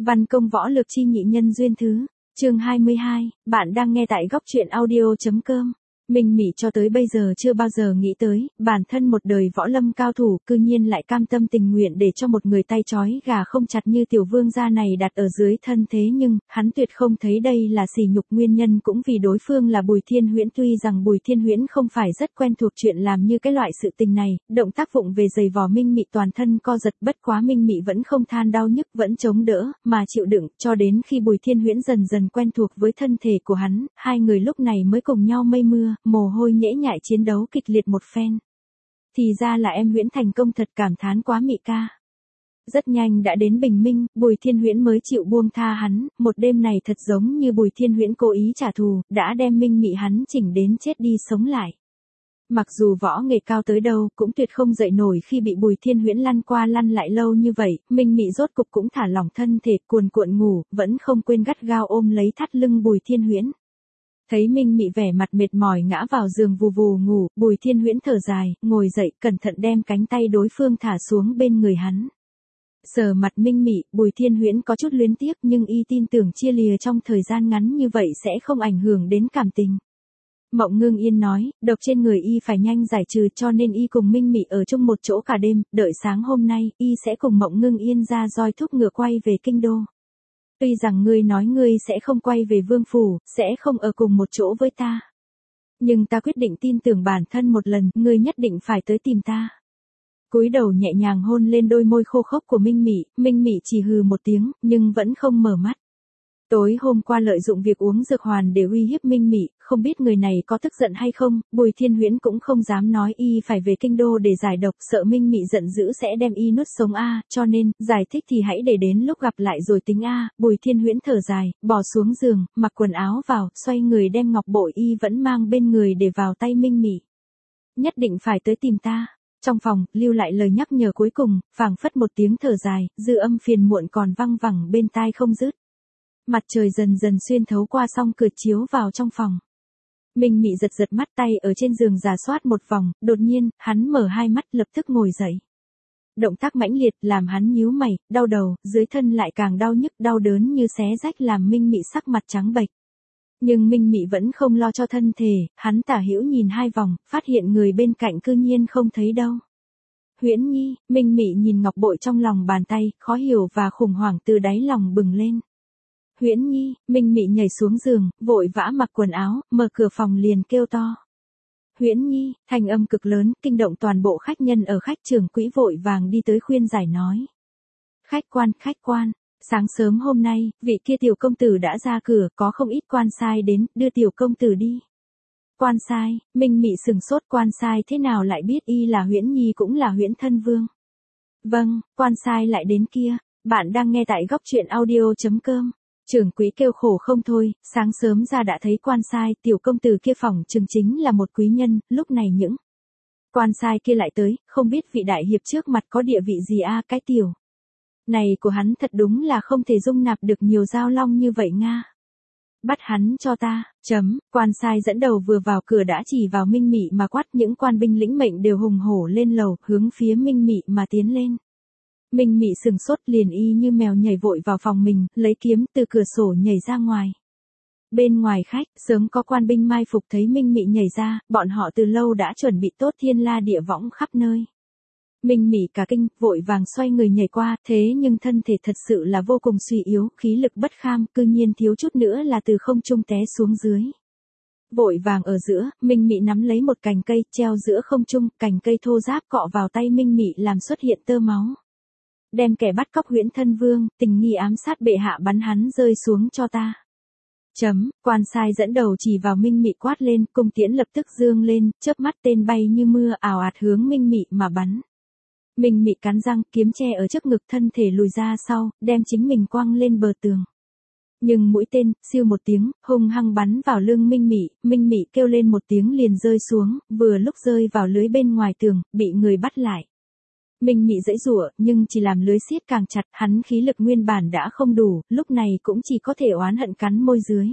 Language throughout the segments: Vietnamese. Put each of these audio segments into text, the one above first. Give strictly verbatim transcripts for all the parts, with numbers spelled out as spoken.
Văn công võ lược chi nhị nhân duyên thứ, chương hai mươi hai, bạn đang nghe tại góc truyện audio.com. Minh Mị cho tới bây giờ chưa bao giờ nghĩ tới, bản thân một đời võ lâm cao thủ, cư nhiên lại cam tâm tình nguyện để cho một người tay trói gà không chặt như tiểu vương gia này đặt ở dưới thân thế nhưng, hắn tuyệt không thấy đây là sỉ nhục, nguyên nhân cũng vì đối phương là Bùi Thiên Huyễn. Tuy rằng Bùi Thiên Huyễn không phải rất quen thuộc chuyện làm như cái loại sự tình này, động tác vụng về giày vò Minh Mị toàn thân co giật, bất quá Minh Mị vẫn không than đau nhức, vẫn chống đỡ, mà chịu đựng, cho đến khi Bùi Thiên Huyễn dần dần quen thuộc với thân thể của hắn, hai người lúc này mới cùng nhau mây mưa, mồ hôi nhễ nhại chiến đấu kịch liệt một phen. Thì ra là em Huyễn thành công thật, cảm thán quá Mị ca. Rất nhanh đã đến bình minh, Bùi Thiên Huyễn mới chịu buông tha hắn, một đêm này thật giống như Bùi Thiên Huyễn cố ý trả thù, đã đem Minh Mị hắn chỉnh đến chết đi sống lại. Mặc dù võ nghệ cao tới đâu, cũng tuyệt không dậy nổi khi bị Bùi Thiên Huyễn lăn qua lăn lại lâu như vậy, Minh Mị rốt cục cũng thả lỏng thân thể, cuồn cuộn ngủ, vẫn không quên gắt gao ôm lấy thắt lưng Bùi Thiên Huyễn. Thấy Minh Mị vẻ mặt mệt mỏi ngã vào giường vù vù ngủ, Bùi Thiên Huyễn thở dài, ngồi dậy, cẩn thận đem cánh tay đối phương thả xuống bên người hắn. Sờ mặt Minh Mị, Bùi Thiên Huyễn có chút luyến tiếc nhưng y tin tưởng chia lìa trong thời gian ngắn như vậy sẽ không ảnh hưởng đến cảm tình. Mộng Ngưng Yên nói, độc trên người y phải nhanh giải trừ, cho nên y cùng Minh Mị ở chung một chỗ cả đêm, đợi sáng hôm nay, y sẽ cùng Mộng Ngưng Yên ra roi thúc ngựa quay về kinh đô. Tuy rằng ngươi nói ngươi sẽ không quay về vương phủ, sẽ không ở cùng một chỗ với ta. Nhưng ta quyết định tin tưởng bản thân một lần, ngươi nhất định phải tới tìm ta. Cúi đầu nhẹ nhàng hôn lên đôi môi khô khốc của Minh Mị, Minh Mị chỉ hừ một tiếng, nhưng vẫn không mở mắt. Tối hôm qua lợi dụng việc uống dược hoàn để uy hiếp Minh Mị, không biết người này có tức giận hay không, Bùi Thiên Huyễn cũng không dám nói y phải về kinh đô để giải độc, sợ Minh Mị giận dữ sẽ đem y nuốt sống a, cho nên, giải thích thì hãy để đến lúc gặp lại rồi tính a. Bùi Thiên Huyễn thở dài, bò xuống giường, mặc quần áo vào, xoay người đem ngọc bội y vẫn mang bên người để vào tay Minh Mị. Nhất định phải tới tìm ta. Trong phòng, lưu lại lời nhắc nhở cuối cùng, phảng phất một tiếng thở dài, dư âm phiền muộn còn văng vẳng bên tai không dứt. Mặt trời dần dần xuyên thấu qua song cửa chiếu vào trong phòng. Minh Mị giật giật mắt, tay ở trên giường rà soát một vòng, đột nhiên, hắn mở hai mắt lập tức ngồi dậy. Động tác mãnh liệt làm hắn nhíu mày, đau đầu, dưới thân lại càng đau nhức, đau đớn như xé rách làm Minh Mị sắc mặt trắng bệch. Nhưng Minh Mị vẫn không lo cho thân thể, hắn tả hữu nhìn hai vòng, phát hiện người bên cạnh cư nhiên không thấy đâu. Huyễn Nhi, Minh Mị nhìn ngọc bội trong lòng bàn tay, khó hiểu và khủng hoảng từ đáy lòng bừng lên. Huyễn Nhi, Minh Mị nhảy xuống giường, vội vã mặc quần áo, mở cửa phòng liền kêu to. Huyễn Nhi, thanh âm cực lớn, kinh động toàn bộ khách nhân ở khách trường quỹ vội vàng đi tới khuyên giải nói. Khách quan, khách quan, sáng sớm hôm nay, vị kia tiểu công tử đã ra cửa, có không ít quan sai đến, đưa tiểu công tử đi. Quan sai, Minh Mị sừng sốt, quan sai thế nào lại biết y là Huyễn Nhi cũng là Huyễn thân vương. Vâng, quan sai lại đến kia, bạn đang nghe tại góc truyện audio.com. Trưởng quỹ kêu khổ không thôi, sáng sớm ra đã thấy quan sai, tiểu công tử kia phòng chừng chính là một quý nhân, lúc này những quan sai kia lại tới, không biết vị đại hiệp trước mặt có địa vị gì a, cái tiểu này của hắn thật đúng là không thể dung nạp được nhiều dao long như vậy nga. Bắt hắn cho ta, chấm, quan sai dẫn đầu vừa vào cửa đã chỉ vào Minh Mị mà quát, những quan binh lĩnh mệnh đều hùng hổ lên lầu, hướng phía Minh Mị mà tiến lên. Minh Mị sừng sốt, liền y như mèo nhảy vội vào phòng mình, lấy kiếm từ cửa sổ nhảy ra ngoài. Bên ngoài khách, sớm có quan binh mai phục thấy Minh Mị nhảy ra, bọn họ từ lâu đã chuẩn bị tốt thiên la địa võng khắp nơi. Minh Mị cả kinh, vội vàng xoay người nhảy qua, thế nhưng thân thể thật sự là vô cùng suy yếu, khí lực bất kham, cư nhiên thiếu chút nữa là từ không trung té xuống dưới. Vội vàng ở giữa, Minh Mị nắm lấy một cành cây, treo giữa không trung, cành cây thô ráp cọ vào tay Minh Mị làm xuất hiện tơ máu. Đem kẻ bắt cóc Huyễn thân vương, tình nghi ám sát bệ hạ bắn hắn rơi xuống cho ta. Chấm, quan sai dẫn đầu chỉ vào Minh Mị quát lên, cung tiễn lập tức dương lên, chớp mắt tên bay như mưa ào ạt hướng Minh Mị mà bắn. Minh Mị cắn răng, kiếm che ở trước ngực, thân thể lùi ra sau, đem chính mình quăng lên bờ tường. Nhưng mũi tên, siêu một tiếng, hung hăng bắn vào lưng Minh Mị, Minh Mị kêu lên một tiếng liền rơi xuống, vừa lúc rơi vào lưới bên ngoài tường, bị người bắt lại. Minh Mị giãy giụa, nhưng chỉ làm lưới siết càng chặt, hắn khí lực nguyên bản đã không đủ, lúc này cũng chỉ có thể oán hận cắn môi dưới.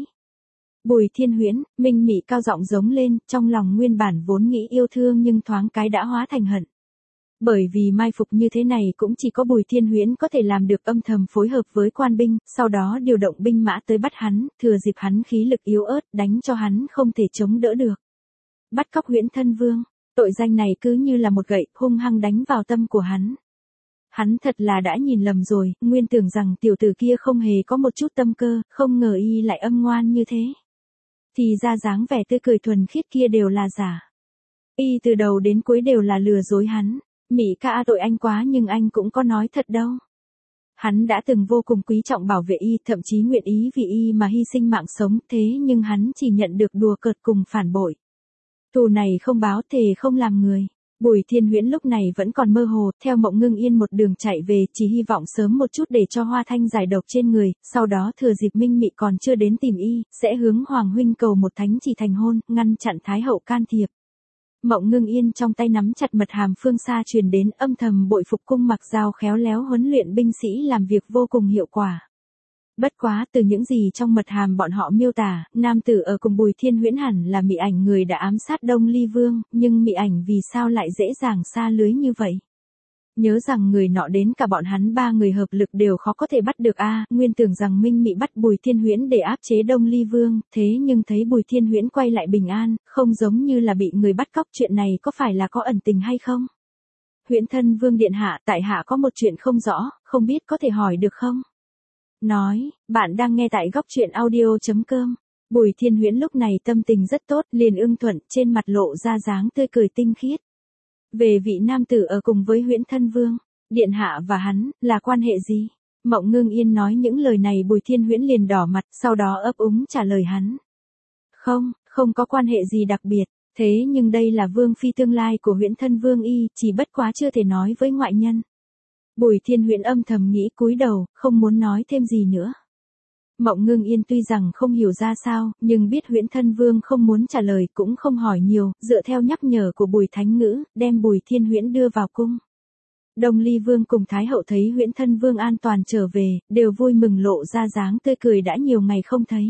Bùi Thiên Huyễn, Minh Mị cao giọng giống lên, trong lòng nguyên bản vốn nghĩ yêu thương nhưng thoáng cái đã hóa thành hận. Bởi vì mai phục như thế này cũng chỉ có Bùi Thiên Huyễn có thể làm được, âm thầm phối hợp với quan binh, sau đó điều động binh mã tới bắt hắn, thừa dịp hắn khí lực yếu ớt, đánh cho hắn không thể chống đỡ được. Bắt cóc Huyễn Thân Vương, tội danh này cứ như là một gậy, hung hăng đánh vào tâm của hắn. Hắn thật là đã nhìn lầm rồi, nguyên tưởng rằng tiểu tử kia không hề có một chút tâm cơ, không ngờ y lại âm ngoan như thế. Thì ra dáng vẻ tươi cười thuần khiết kia đều là giả. Y từ đầu đến cuối đều là lừa dối hắn. Mị ca tội anh quá nhưng anh cũng có nói thật đâu. Hắn đã từng vô cùng quý trọng bảo vệ y, thậm chí nguyện ý vì y mà hy sinh mạng sống, thế nhưng hắn chỉ nhận được đùa cợt cùng phản bội. Thù này không báo thề không làm người. Bùi Thiên Huyễn lúc này vẫn còn mơ hồ, theo Mộng Ngưng Yên một đường chạy về, chỉ hy vọng sớm một chút để cho Hoa Thanh giải độc trên người, sau đó thừa dịp Minh Mị còn chưa đến tìm y, sẽ hướng Hoàng huynh cầu một thánh chỉ thành hôn, ngăn chặn Thái hậu can thiệp. Mộng Ngưng Yên trong tay nắm chặt mật hàm phương xa truyền đến, âm thầm bội phục Cung Mặc Dao khéo léo huấn luyện binh sĩ làm việc vô cùng hiệu quả. Bất quá từ những gì trong mật hàm bọn họ miêu tả, nam tử ở cùng Bùi Thiên Huyễn hẳn là Mị Ảnh người đã ám sát Đông Ly Vương, nhưng Mị Ảnh vì sao lại dễ dàng xa lưới như vậy? Nhớ rằng người nọ đến cả bọn hắn ba người hợp lực đều khó có thể bắt được a, nguyên tưởng rằng Minh Mị bắt Bùi Thiên Huyễn để áp chế Đông Ly Vương, thế nhưng thấy Bùi Thiên Huyễn quay lại bình an, không giống như là bị người bắt cóc, chuyện này có phải là có ẩn tình hay không? Huyễn Thân Vương điện hạ, tại hạ có một chuyện không rõ, không biết có thể hỏi được không? Nói, bạn đang nghe tại góc truyện audio chấm com. Bùi Thiên Huyễn lúc này tâm tình rất tốt, liền ưng thuận, trên mặt lộ ra dáng tươi cười tinh khiết. Về vị nam tử ở cùng với Huyễn Thân Vương, điện hạ và hắn, là quan hệ gì? Mộng Ngưng Yên nói những lời này Bùi Thiên Huyễn liền đỏ mặt, sau đó ấp úng trả lời hắn. Không, không có quan hệ gì đặc biệt, thế nhưng đây là vương phi tương lai của Huyễn Thân Vương y, chỉ bất quá chưa thể nói với ngoại nhân. Bùi Thiên Huyễn âm thầm nghĩ cúi đầu, không muốn nói thêm gì nữa. Mộng Ngưng Yên tuy rằng không hiểu ra sao, nhưng biết Huyễn Thân Vương không muốn trả lời cũng không hỏi nhiều, dựa theo nhắc nhở của Bùi Thánh Ngữ, đem Bùi Thiên Huyễn đưa vào cung. Đông Ly Vương cùng Thái hậu thấy Huyễn Thân Vương an toàn trở về, đều vui mừng lộ ra dáng tươi cười đã nhiều ngày không thấy.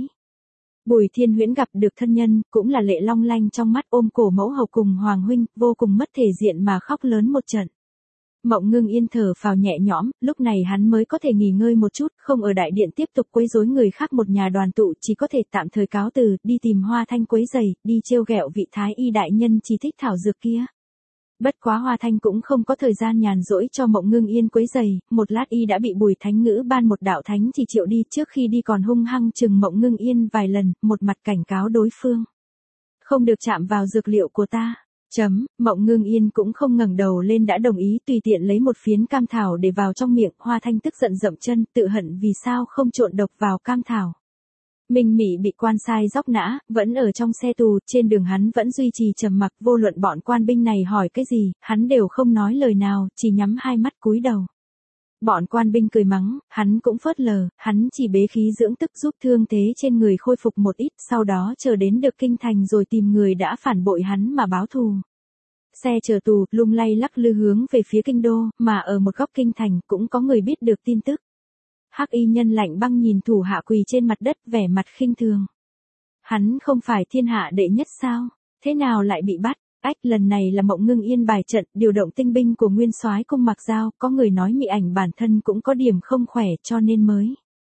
Bùi Thiên Huyễn gặp được thân nhân, cũng là lệ long lanh trong mắt, ôm cổ mẫu hậu cùng Hoàng huynh, vô cùng mất thể diện mà khóc lớn một trận. Mộng Ngưng Yên thở phào nhẹ nhõm, lúc này hắn mới có thể nghỉ ngơi một chút, không ở đại điện tiếp tục quấy rối người khác một nhà đoàn tụ, chỉ có thể tạm thời cáo từ, đi tìm Hoa Thanh quấy giày, đi trêu ghẹo vị thái y đại nhân chỉ thích thảo dược kia. Bất quá Hoa Thanh cũng không có thời gian nhàn rỗi cho Mộng Ngưng Yên quấy giày, một lát y đã bị Bùi Thánh Ngữ ban một đạo thánh chỉ triệu đi, trước khi đi còn hung hăng chừng Mộng Ngưng Yên vài lần, một mặt cảnh cáo đối phương. Không được chạm vào dược liệu của ta. Chấm, Mộng Ngưng Yên cũng không ngẩng đầu lên đã đồng ý, tùy tiện lấy một phiến cam thảo để vào trong miệng. Hoa Thanh tức giận dậm chân, tự hận vì sao không trộn độc vào cam thảo. Minh Mị bị quan sai dóc nã, vẫn ở trong xe tù, trên đường hắn vẫn duy trì trầm mặc, vô luận bọn quan binh này hỏi cái gì, hắn đều không nói lời nào, chỉ nhắm hai mắt cúi đầu. Bọn quan binh cười mắng, hắn cũng phớt lờ, hắn chỉ bế khí dưỡng tức giúp thương thế trên người khôi phục một ít, sau đó chờ đến được kinh thành rồi tìm người đã phản bội hắn mà báo thù. Xe chở tù, lung lay lắc lư hướng về phía kinh đô, mà ở một góc kinh thành cũng có người biết được tin tức. Hắc y nhân lạnh băng nhìn thủ hạ quỳ trên mặt đất, vẻ mặt khinh thường. Hắn không phải thiên hạ đệ nhất sao? Thế nào lại bị bắt? Ách, lần này là Mộng Ngưng Yên bài trận, điều động tinh binh của nguyên soái Cung Mặc Dao, có người nói Mị Ảnh bản thân cũng có điểm không khỏe cho nên mới.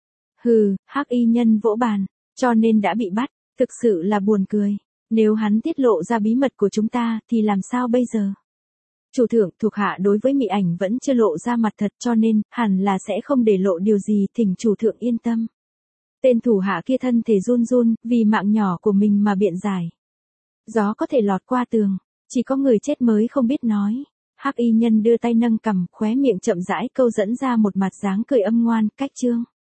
Hừ, Hắc y nhân vỗ bàn, cho nên đã bị bắt, thực sự là buồn cười. Nếu hắn tiết lộ ra bí mật của chúng ta, thì làm sao bây giờ? Chủ thượng, thuộc hạ đối với Mị Ảnh vẫn chưa lộ ra mặt thật cho nên, hẳn là sẽ không để lộ điều gì, thỉnh chủ thượng yên tâm. Tên thủ hạ kia thân thể run run, vì mạng nhỏ của mình mà biện giải. Gió có thể lọt qua tường, chỉ có người chết mới không biết nói. Hắc y nhân đưa tay nâng cằm, khóe miệng chậm rãi câu dẫn ra một mặt dáng cười âm ngoan, cách chương.